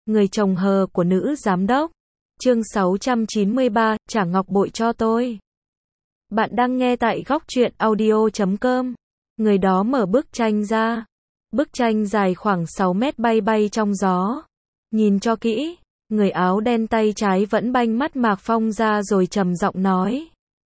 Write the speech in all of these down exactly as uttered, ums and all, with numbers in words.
Người chồng hờ của nữ giám đốc. Chương sáu trăm chín mươi ba, trả ngọc bội cho tôi. Bạn đang nghe tại góc truyện audio chấm com. Người đó mở bức tranh ra. Bức tranh dài khoảng sáu mét bay bay trong gió. Nhìn cho kỹ, người áo đen tay trái vẫn banh mắt Mạc Phong ra rồi trầm giọng nói.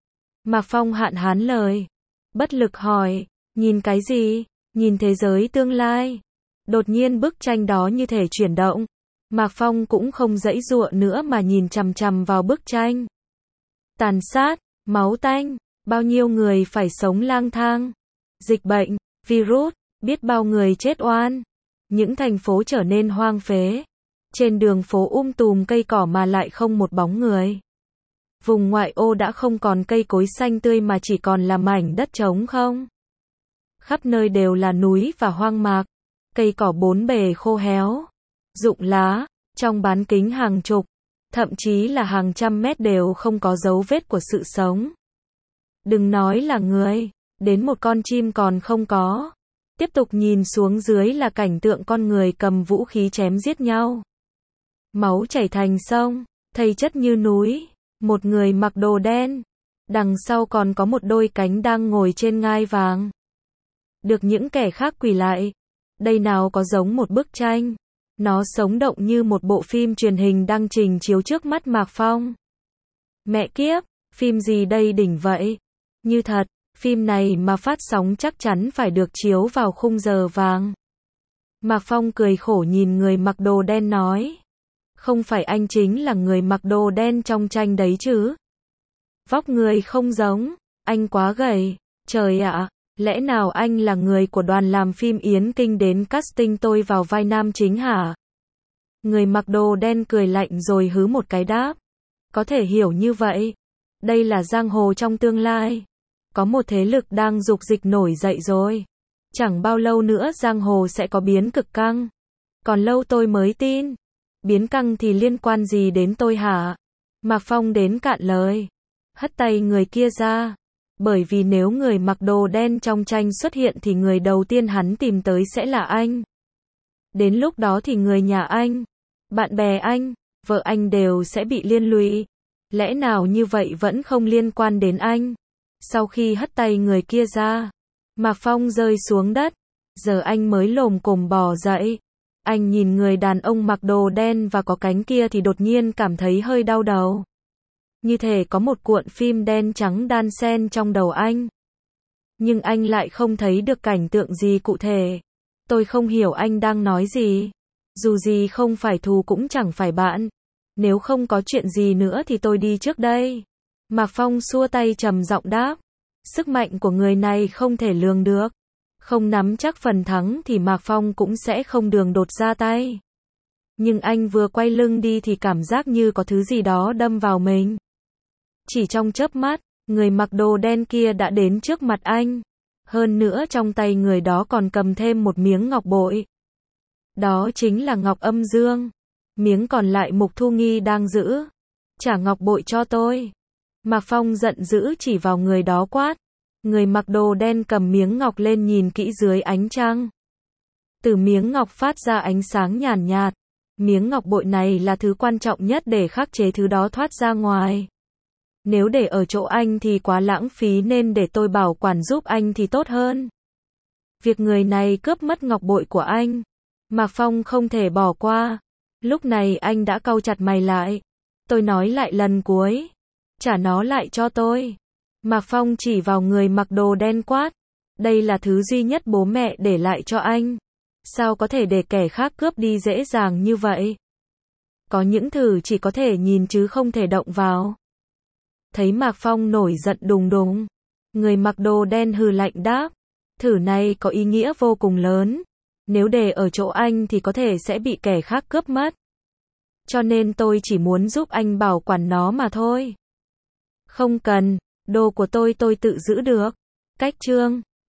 Mạc Phong hạn hán lời. Bất lực hỏi, nhìn cái gì? Nhìn thế giới tương lai. Đột nhiên bức tranh đó như thể chuyển động. Mạc Phong cũng không giãy giụa nữa mà nhìn chằm chằm vào bức tranh. Tàn sát, máu tanh, bao nhiêu người phải sống lang thang. Dịch bệnh, virus, biết bao người chết oan. Những thành phố trở nên hoang phế. Trên đường phố um tùm cây cỏ mà lại không một bóng người. Vùng ngoại ô đã không còn cây cối xanh tươi mà chỉ còn là mảnh đất trống không. Khắp nơi đều là núi và hoang mạc. Cây cỏ bốn bề khô héo. Rụng lá, trong bán kính hàng chục, thậm chí là hàng trăm mét đều không có dấu vết của sự sống. Đừng nói là người, đến một con chim còn không có. Tiếp tục nhìn xuống dưới là cảnh tượng con người cầm vũ khí chém giết nhau. Máu chảy thành sông, thây chất như núi, một người mặc đồ đen. Đằng sau còn có một đôi cánh đang ngồi trên ngai vàng. Được những kẻ khác quỳ lại. Đây nào có giống một bức tranh. Nó sống động như một bộ phim truyền hình đang trình chiếu trước mắt Mạc Phong. Mẹ kiếp, phim gì đây đỉnh vậy? Như thật, phim này mà phát sóng chắc chắn phải được chiếu vào khung giờ vàng. Mạc Phong cười khổ nhìn người mặc đồ đen nói. Không phải anh chính là người mặc đồ đen trong tranh đấy chứ? Vóc người không giống, anh quá gầy. Trời ạ, lẽ nào anh là người của đoàn làm phim Yến Kinh đến casting tôi vào vai nam chính hả? Người mặc đồ đen cười lạnh rồi hứ một cái đáp. Có thể hiểu như vậy. Đây là giang hồ trong tương lai. Có một thế lực đang dục dịch nổi dậy rồi. Chẳng bao lâu nữa giang hồ sẽ có biến cực căng. Còn lâu tôi mới tin. Biến căng thì liên quan gì đến tôi hả? Mạc Phong đến cạn lời. Hất tay người kia ra. Bởi vì nếu người mặc đồ đen trong tranh xuất hiện thì người đầu tiên hắn tìm tới sẽ là anh. Đến lúc đó thì người nhà anh, bạn bè anh, vợ anh đều sẽ bị liên lụy. Lẽ nào như vậy vẫn không liên quan đến anh? Sau khi hất tay người kia ra, Mạc Phong rơi xuống đất. Giờ anh mới lồm cồm bò dậy. Anh nhìn người đàn ông mặc đồ đen và có cánh kia thì đột nhiên cảm thấy hơi đau đầu. Như thể có một cuộn phim đen trắng đan xen trong đầu anh. Nhưng anh lại không thấy được cảnh tượng gì cụ thể. Tôi không hiểu anh đang nói gì. Dù gì không phải thù cũng chẳng phải bạn. Nếu không có chuyện gì nữa thì tôi đi trước đây. Mạc Phong xua tay trầm giọng đáp. Sức mạnh của người này không thể lường được. Không nắm chắc phần thắng thì Mạc Phong cũng sẽ không đường đột ra tay. Nhưng anh vừa quay lưng đi thì cảm giác như có thứ gì đó đâm vào mình. Chỉ trong chớp mắt, người mặc đồ đen kia đã đến trước mặt anh. Hơn nữa trong tay người đó còn cầm thêm một miếng ngọc bội. Đó chính là ngọc âm dương. Miếng còn lại Mục Thu Nghi đang giữ. Trả ngọc bội cho tôi. Mạc Phong giận dữ chỉ vào người đó quát. Người mặc đồ đen cầm miếng ngọc lên nhìn kỹ dưới ánh trăng. Từ miếng ngọc phát ra ánh sáng nhàn nhạt. Miếng ngọc bội này là thứ quan trọng nhất để khắc chế thứ đó thoát ra ngoài. Nếu để ở chỗ anh thì quá lãng phí nên để tôi bảo quản giúp anh thì tốt hơn. Việc người này cướp mất ngọc bội của anh, Mạc Phong không thể bỏ qua. Lúc này anh đã cau chặt mày lại. Tôi nói lại lần cuối. Trả nó lại cho tôi. Mạc Phong chỉ vào người mặc đồ đen quát. Đây là thứ duy nhất bố mẹ để lại cho anh. Sao có thể để kẻ khác cướp đi dễ dàng như vậy? Có những thứ chỉ có thể nhìn chứ không thể động vào. Thấy Mạc Phong nổi giận đùng đùng. Người mặc đồ đen hừ lạnh đáp. Thử này có ý nghĩa vô cùng lớn. Nếu để ở chỗ anh thì có thể sẽ bị kẻ khác cướp mất. Cho nên tôi chỉ muốn giúp anh bảo quản nó mà thôi. Không cần, đồ của tôi tôi tự giữ được. Cách chương